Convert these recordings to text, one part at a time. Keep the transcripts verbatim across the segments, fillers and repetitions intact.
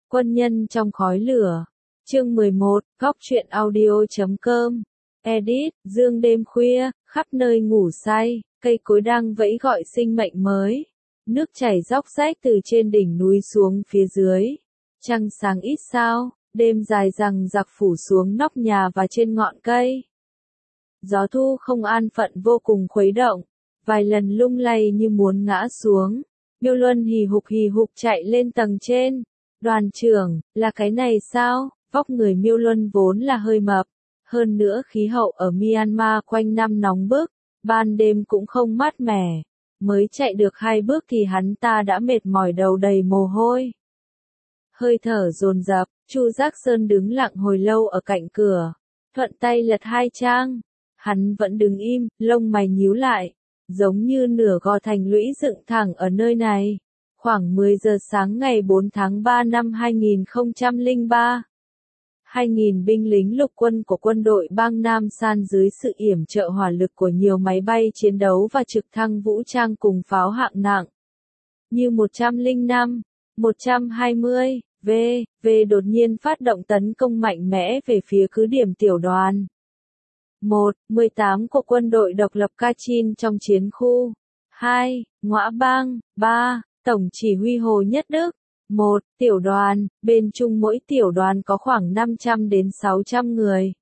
Quân nhân trong khói lửa. Chương mười một, góc truyện audio chấm com. Edit, dương đêm khuya, khắp nơi ngủ say, cây cối đang vẫy gọi sinh mệnh mới. Nước chảy róc rách từ trên đỉnh núi xuống phía dưới. Trăng sáng ít sao, đêm dài rằng giặc phủ xuống nóc nhà và trên ngọn cây. Gió thu không an phận vô cùng khuấy động, vài lần lung lay như muốn ngã xuống. Miêu Luân hì hục hì hục chạy lên tầng trên. Đoàn trưởng, là cái này sao? Vóc người Miêu Luân vốn là hơi mập. Hơn nữa khí hậu ở Myanmar quanh năm nóng bức, ban đêm cũng không mát mẻ. Mới chạy được hai bước thì hắn ta đã mệt mỏi đầu đầy mồ hôi. Hơi thở dồn dập, Chu Giác Sơn đứng lặng hồi lâu ở cạnh cửa. Thuận tay lật hai trang. Hắn vẫn đứng im, lông mày nhíu lại. Giống như nửa gò thành lũy dựng thẳng ở nơi này. Khoảng mười giờ sáng ngày bốn tháng ba năm hai nghìn không trăm lẻ ba. hai nghìn binh lính lục quân của quân đội bang Nam San dưới sự yểm trợ hỏa lực của nhiều máy bay chiến đấu và trực thăng vũ trang cùng pháo hạng nặng. Như một trăm lẻ năm, một trăm hai mươi, V, V đột nhiên phát động tấn công mạnh mẽ về phía cứ điểm tiểu đoàn. một. mười tám của quân đội độc lập Kachin trong chiến khu. hai. Ngõa Bang. ba. Tổng chỉ huy Hồ Nhất Đức. một. Tiểu đoàn, bên chung mỗi tiểu đoàn có khoảng năm trăm đến sáu trăm người.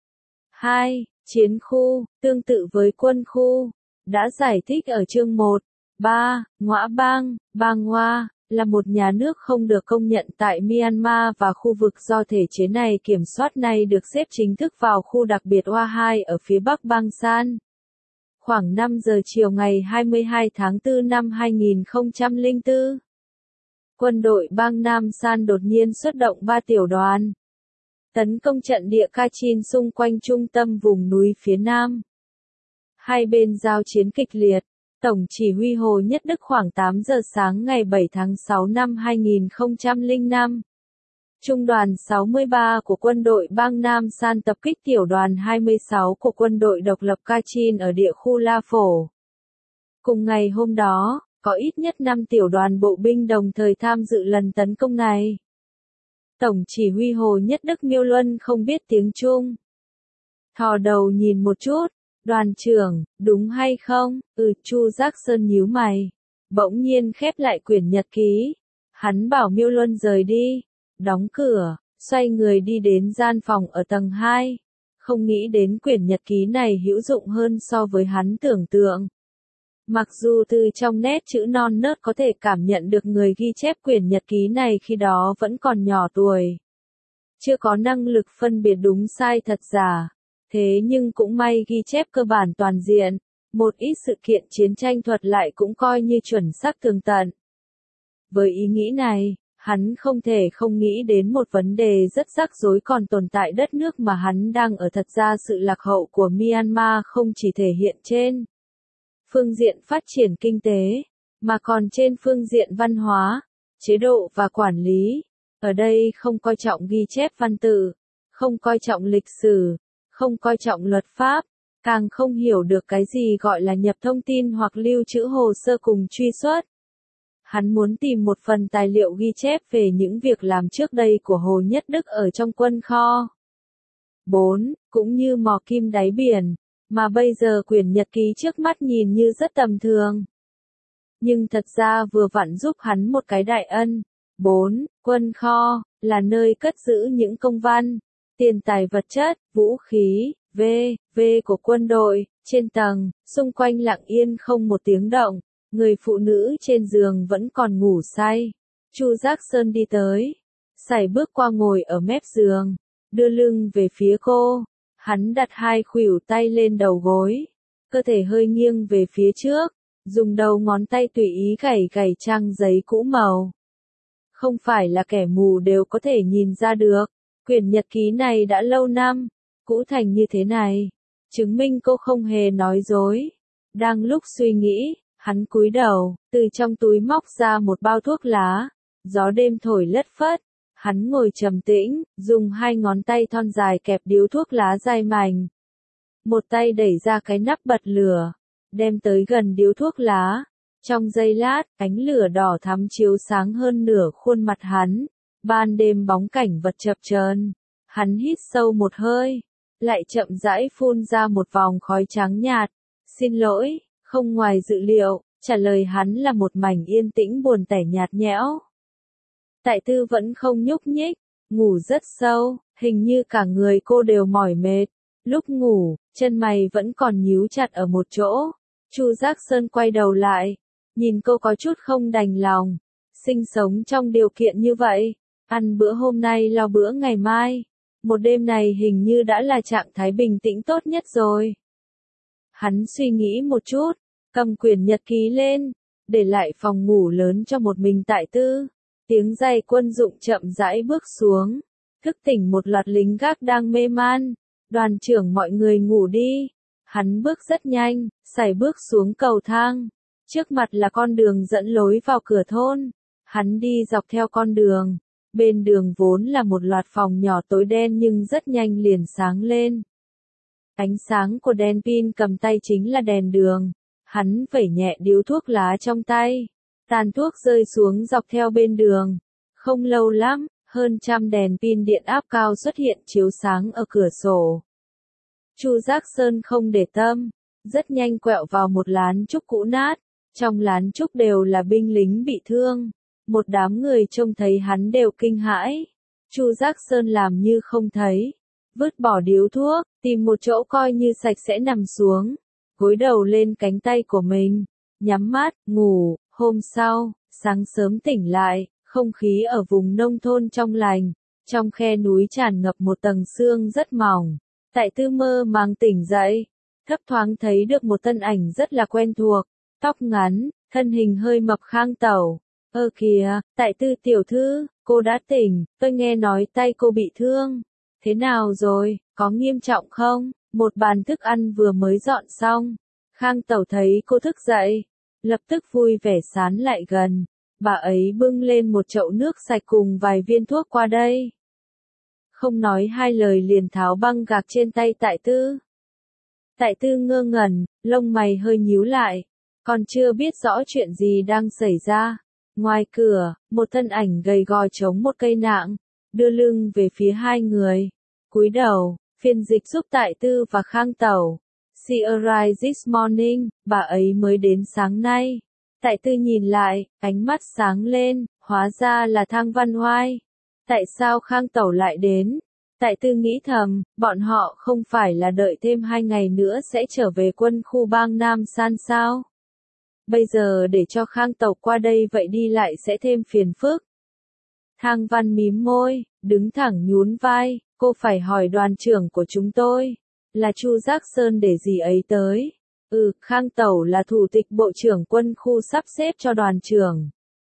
hai. Chiến khu, tương tự với quân khu. Đã giải thích ở chương một. ba. Ngõa Bang, Bang Hoa, là một nhà nước không được công nhận tại Myanmar và khu vực do thể chế này kiểm soát này được xếp chính thức vào khu đặc biệt Hoa hai ở phía bắc Bang San. Khoảng năm giờ chiều ngày hai mươi hai tháng tư năm hai nghìn không trăm lẻ bốn. Quân đội bang Nam San đột nhiên xuất động ba tiểu đoàn. Tấn công trận địa Kachin xung quanh trung tâm vùng núi phía Nam. Hai bên giao chiến kịch liệt. Tổng chỉ huy Hồ Nhất Đức khoảng tám giờ sáng ngày bảy tháng sáu năm hai nghìn không trăm lẻ năm. Trung đoàn sáu mươi ba của quân đội bang Nam San tập kích tiểu đoàn hai mươi sáu của quân đội độc lập Kachin ở địa khu La Phổ. Cùng ngày hôm đó, có ít nhất năm tiểu đoàn bộ binh đồng thời tham dự lần tấn công này. Tổng chỉ huy Hồ Nhất Đức Miêu Luân không biết tiếng Trung. Thò đầu nhìn một chút, đoàn trưởng, đúng hay không? Ừ, Chu Giác Sơn nhíu mày. Bỗng nhiên khép lại quyển nhật ký. Hắn bảo Miêu Luân rời đi. Đóng cửa, xoay người đi đến gian phòng ở tầng hai. Không nghĩ đến quyển nhật ký này hữu dụng hơn so với hắn tưởng tượng. Mặc dù từ trong nét chữ non nớt có thể cảm nhận được người ghi chép quyển nhật ký này khi đó vẫn còn nhỏ tuổi. Chưa có năng lực phân biệt đúng sai thật giả. Thế nhưng cũng may ghi chép cơ bản toàn diện. Một ít sự kiện chiến tranh thuật lại cũng coi như chuẩn xác tường tận. Với ý nghĩ này, hắn không thể không nghĩ đến một vấn đề rất rắc rối còn tồn tại đất nước mà hắn đang ở. Thật ra sự lạc hậu của Myanmar không chỉ thể hiện trên phương diện phát triển kinh tế, mà còn trên phương diện văn hóa, chế độ và quản lý. Ở đây không coi trọng ghi chép văn tự, không coi trọng lịch sử, không coi trọng luật pháp, càng không hiểu được cái gì gọi là nhập thông tin hoặc lưu trữ hồ sơ cùng truy xuất. Hắn muốn tìm một phần tài liệu ghi chép về những việc làm trước đây của Hồ Nhất Đức ở trong quân kho. bốn. Cũng như mò kim đáy biển, mà bây giờ quyển nhật ký trước mắt nhìn như rất tầm thường. Nhưng thật ra vừa vặn giúp hắn một cái đại ân. bốn. Quân kho, là nơi cất giữ những công văn, tiền tài vật chất, vũ khí, v, v của quân đội, trên tầng, xung quanh lặng yên không một tiếng động. Người phụ nữ trên giường vẫn còn ngủ say. Chu Giác Sơn đi tới, sải bước qua ngồi ở mép giường, đưa lưng về phía cô. Hắn đặt hai khuỷu tay lên đầu gối, cơ thể hơi nghiêng về phía trước, dùng đầu ngón tay tùy ý gảy gảy trang giấy cũ màu. Không phải là kẻ mù đều có thể nhìn ra được, quyển nhật ký này đã lâu năm, cũ thành như thế này, chứng minh cô không hề nói dối. Đang lúc suy nghĩ, hắn cúi đầu, từ trong túi móc ra một bao thuốc lá, gió đêm thổi lất phất. Hắn ngồi trầm tĩnh, dùng hai ngón tay thon dài kẹp điếu thuốc lá dai mảnh. Một tay đẩy ra cái nắp bật lửa, đem tới gần điếu thuốc lá. Trong giây lát, ánh lửa đỏ thắm chiếu sáng hơn nửa khuôn mặt hắn. Ban đêm bóng cảnh vật chập chờn, hắn hít sâu một hơi, lại chậm rãi phun ra một vòng khói trắng nhạt. Xin lỗi, không ngoài dự liệu, trả lời hắn là một mảnh yên tĩnh buồn tẻ nhạt nhẽo. Tại Tư vẫn không nhúc nhích, ngủ rất sâu, hình như cả người cô đều mỏi mệt. Lúc ngủ, chân mày vẫn còn nhíu chặt ở một chỗ. Chu Giác Sơn quay đầu lại, nhìn cô có chút không đành lòng. Sinh sống trong điều kiện như vậy, ăn bữa hôm nay lo bữa ngày mai. Một đêm này hình như đã là trạng thái bình tĩnh tốt nhất rồi. Hắn suy nghĩ một chút, cầm quyển nhật ký lên, để lại phòng ngủ lớn cho một mình Tại Tư. Tiếng giày quân dụng chậm rãi bước xuống, thức tỉnh một loạt lính gác đang mê man. Đoàn trưởng mọi người ngủ đi. Hắn bước rất nhanh, sải bước xuống cầu thang. Trước mặt là con đường dẫn lối vào cửa thôn. Hắn đi dọc theo con đường. Bên đường vốn là một loạt phòng nhỏ tối đen nhưng rất nhanh liền sáng lên. Ánh sáng của đèn pin cầm tay chính là đèn đường. Hắn vẩy nhẹ điếu thuốc lá trong tay. Tàn thuốc rơi xuống dọc theo bên đường. Không lâu lắm, hơn trăm đèn pin điện áp cao xuất hiện chiếu sáng ở cửa sổ. Chu Giác Sơn không để tâm, rất nhanh quẹo vào một lán trúc cũ nát. Trong lán trúc đều là binh lính bị thương. Một đám người trông thấy hắn đều kinh hãi. Chu Giác Sơn làm như không thấy, vứt bỏ điếu thuốc, tìm một chỗ coi như sạch sẽ nằm xuống, gối đầu lên cánh tay của mình, nhắm mắt, ngủ. Hôm sau, sáng sớm tỉnh lại, không khí ở vùng nông thôn trong lành, trong khe núi tràn ngập một tầng sương rất mỏng. Tại Tư mơ màng tỉnh dậy, thấp thoáng thấy được một thân ảnh rất là quen thuộc, tóc ngắn, thân hình hơi mập Khang Tẩu. Ơ kìa, Tại Tư tiểu thư, cô đã tỉnh, tôi nghe nói tay cô bị thương. Thế nào rồi, có nghiêm trọng không? Một bàn thức ăn vừa mới dọn xong. Khang Tẩu thấy cô thức dậy, lập tức vui vẻ sán lại gần. Bà ấy bưng lên một chậu nước sạch cùng vài viên thuốc qua đây. Không nói hai lời liền tháo băng gạc trên tay Tại Tư. Tại Tư ngơ ngẩn, lông mày hơi nhíu lại, còn chưa biết rõ chuyện gì đang xảy ra. Ngoài cửa, một thân ảnh gầy gò chống một cây nạng, đưa lưng về phía hai người. Cúi đầu, phiên dịch giúp Tại Tư và Khang Tẩu. She arrived this morning, bà ấy mới đến sáng nay. Tại Tư nhìn lại, ánh mắt sáng lên, hóa ra là Thang Văn Hoai. Tại sao Khang Tẩu lại đến? Tại Tư nghĩ thầm, bọn họ không phải là đợi thêm hai ngày nữa sẽ trở về quân khu bang Nam San sao? Bây giờ để cho Khang Tẩu qua đây vậy đi lại sẽ thêm phiền phức. Thang Văn mím môi, đứng thẳng nhún vai, cô phải hỏi đoàn trưởng của chúng tôi, là Chu Giác Sơn để gì ấy tới. Ừ, Khang Tẩu là thủ tịch bộ trưởng quân khu sắp xếp cho đoàn trưởng.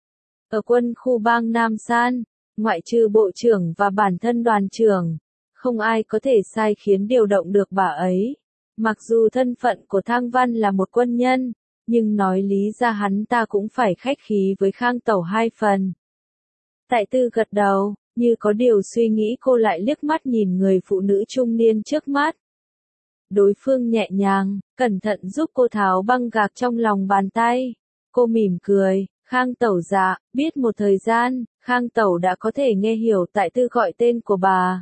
Ở quân khu bang Nam San, ngoại trừ bộ trưởng và bản thân đoàn trưởng, không ai có thể sai khiến điều động được bà ấy. Mặc dù thân phận của Thang Văn là một quân nhân, nhưng nói lý ra hắn ta cũng phải khách khí với Khang Tẩu hai phần. Tại Tư gật đầu, như có điều suy nghĩ cô lại liếc mắt nhìn người phụ nữ trung niên trước mắt. Đối phương nhẹ nhàng, cẩn thận giúp cô tháo băng gạc trong lòng bàn tay. Cô mỉm cười, Khang Tẩu dạ, biết một thời gian, Khang Tẩu đã có thể nghe hiểu Tại Tư gọi tên của bà.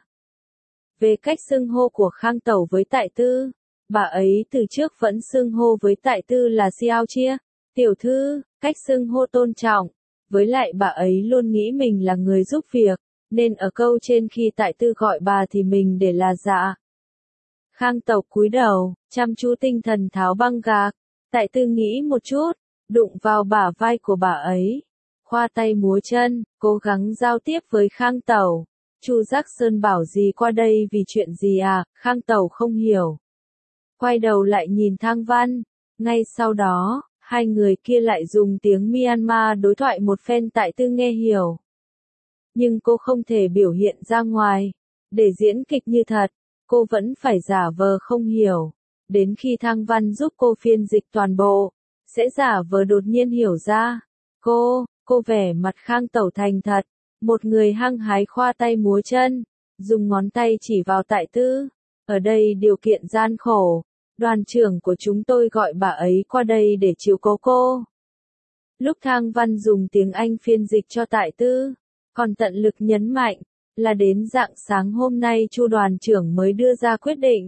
Về cách xưng hô của Khang Tẩu với Tại Tư, bà ấy từ trước vẫn xưng hô với Tại Tư là Xiao Chia, tiểu thư, cách xưng hô tôn trọng. Với lại bà ấy luôn nghĩ mình là người giúp việc, nên ở câu trên khi Tại Tư gọi bà thì mình để là dạ. Khang Tẩu cúi đầu, chăm chú tinh thần tháo băng gạc. Tại Tư nghĩ một chút, đụng vào bả vai của bà ấy, khoa tay múa chân, cố gắng giao tiếp với Khang Tẩu. Chu Giác Sơn bảo gì qua đây vì chuyện gì à? Khang Tẩu không hiểu. Quay đầu lại nhìn Thang Văn. Ngay sau đó, hai người kia lại dùng tiếng Myanmar đối thoại một phen. Tại Tư nghe hiểu, nhưng cô không thể biểu hiện ra ngoài. Để diễn kịch như thật, cô vẫn phải giả vờ không hiểu. Đến khi Thang Văn giúp cô phiên dịch toàn bộ, sẽ giả vờ đột nhiên hiểu ra. Cô, cô vẻ mặt Khang Tẩu thành thật, một người hăng hái khoa tay múa chân, dùng ngón tay chỉ vào Tại Tư. Ở đây điều kiện gian khổ, đoàn trưởng của chúng tôi gọi bà ấy qua đây để chiếu cố cô. Lúc Thang Văn dùng tiếng Anh phiên dịch cho Tại Tư, Còn tận lực nhấn mạnh, là đến rạng sáng hôm nay Chu đoàn trưởng mới đưa ra quyết định.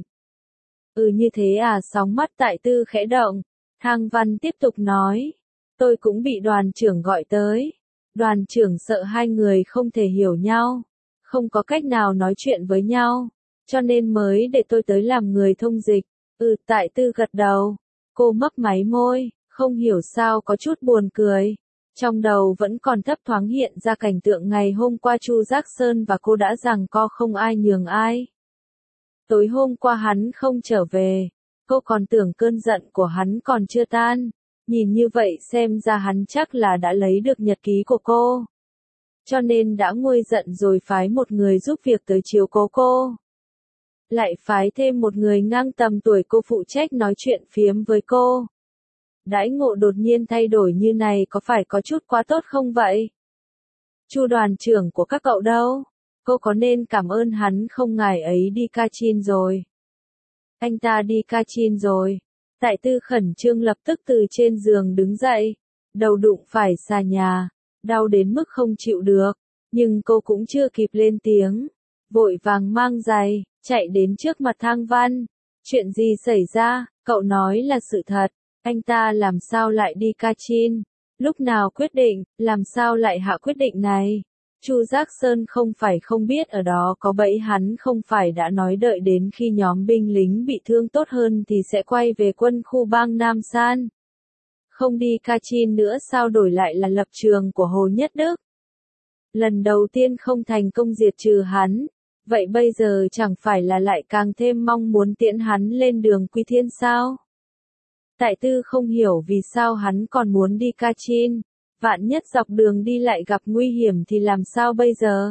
Ừ như thế à, sóng mắt Tại Tư khẽ động, Thang Văn tiếp tục nói, tôi cũng bị đoàn trưởng gọi tới. Đoàn trưởng sợ hai người không thể hiểu nhau, không có cách nào nói chuyện với nhau, cho nên mới để tôi tới làm người thông dịch. Ừ, Tại Tư gật đầu, cô mấp máy môi, không hiểu sao có chút buồn cười. Trong đầu vẫn còn thấp thoáng hiện ra cảnh tượng ngày hôm qua Chu Giác Sơn và cô đã giằng co không ai nhường ai. Tối hôm qua hắn không trở về, cô còn tưởng cơn giận của hắn còn chưa tan. Nhìn như vậy xem ra hắn chắc là đã lấy được nhật ký của cô. Cho nên đã nguôi giận rồi phái một người giúp việc tới chiếu cố cô. Lại phái thêm một người ngang tầm tuổi cô phụ trách nói chuyện phiếm với cô. Đãi ngộ đột nhiên thay đổi như này có phải có chút quá tốt không vậy? Chu đoàn trưởng của các cậu đâu? Cô có nên cảm ơn hắn không, ngài ấy đi Kachin rồi. Anh ta đi Kachin rồi. Tại Tư khẩn trương lập tức từ trên giường đứng dậy. Đầu đụng phải xà nhà. Đau đến mức không chịu được. Nhưng cô cũng chưa kịp lên tiếng. Vội vàng mang giày, chạy đến trước mặt Thang Văn. Chuyện gì xảy ra? Cậu nói là sự thật. Anh ta làm sao lại đi Kachin? Lúc nào quyết định, làm sao lại hạ quyết định này? Chu Giác Sơn không phải không biết ở đó có bẫy, hắn không phải đã nói đợi đến khi nhóm binh lính bị thương tốt hơn thì sẽ quay về quân khu bang Nam San. Không đi Kachin nữa sao, đổi lại là lập trường của Hồ Nhất Đức. Lần đầu tiên không thành công diệt trừ hắn, vậy bây giờ chẳng phải là lại càng thêm mong muốn tiễn hắn lên đường quy thiên sao? Tại Tư không hiểu vì sao hắn còn muốn đi Kachin, vạn nhất dọc đường đi lại gặp nguy hiểm thì làm sao bây giờ?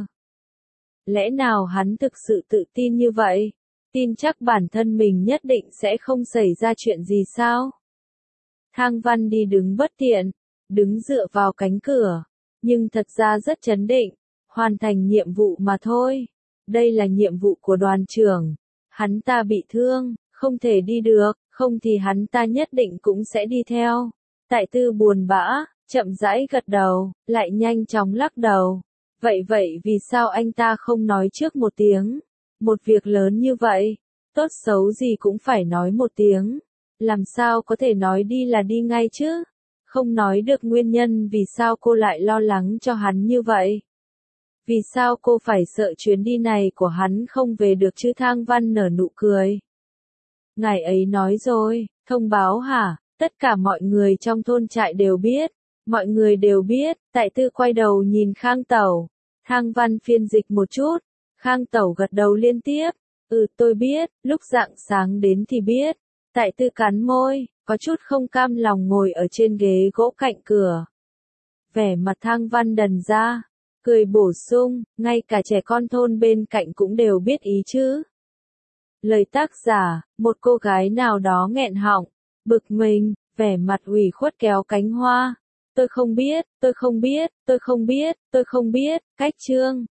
Lẽ nào hắn thực sự tự tin như vậy? Tin chắc bản thân mình nhất định sẽ không xảy ra chuyện gì sao? Thang Văn đi đứng bất tiện, đứng dựa vào cánh cửa, nhưng thật ra rất trấn định, hoàn thành nhiệm vụ mà thôi. Đây là nhiệm vụ của đoàn trưởng, hắn ta bị thương, không thể đi được, không thì hắn ta nhất định cũng sẽ đi theo. Tại Tư buồn bã, chậm rãi gật đầu, lại nhanh chóng lắc đầu. Vậy vậy vì sao anh ta không nói trước một tiếng? Một việc lớn như vậy, tốt xấu gì cũng phải nói một tiếng. Làm sao có thể nói đi là đi ngay chứ? Không nói được nguyên nhân vì sao cô lại lo lắng cho hắn như vậy. Vì sao cô phải sợ chuyến đi này của hắn không về được chứ? Thang Văn nở nụ cười. Ngài ấy nói rồi, thông báo hả? Tất cả mọi người trong thôn trại đều biết. Mọi người đều biết. Tại Tư quay đầu nhìn Khang Tẩu. Thang Văn phiên dịch một chút. Khang Tẩu gật đầu liên tiếp. Ừ tôi biết, lúc rạng sáng đến thì biết. Tại Tư cắn môi, có chút không cam lòng ngồi ở trên ghế gỗ cạnh cửa. Vẻ mặt Thang Văn đần ra, cười bổ sung, ngay cả trẻ con thôn bên cạnh cũng đều biết ý chứ. Lời tác giả, một cô gái nào đó nghẹn họng, bực mình, vẻ mặt ủy khuất kéo cánh hoa. Tôi không biết, tôi không biết, tôi không biết, tôi không biết, cách chương.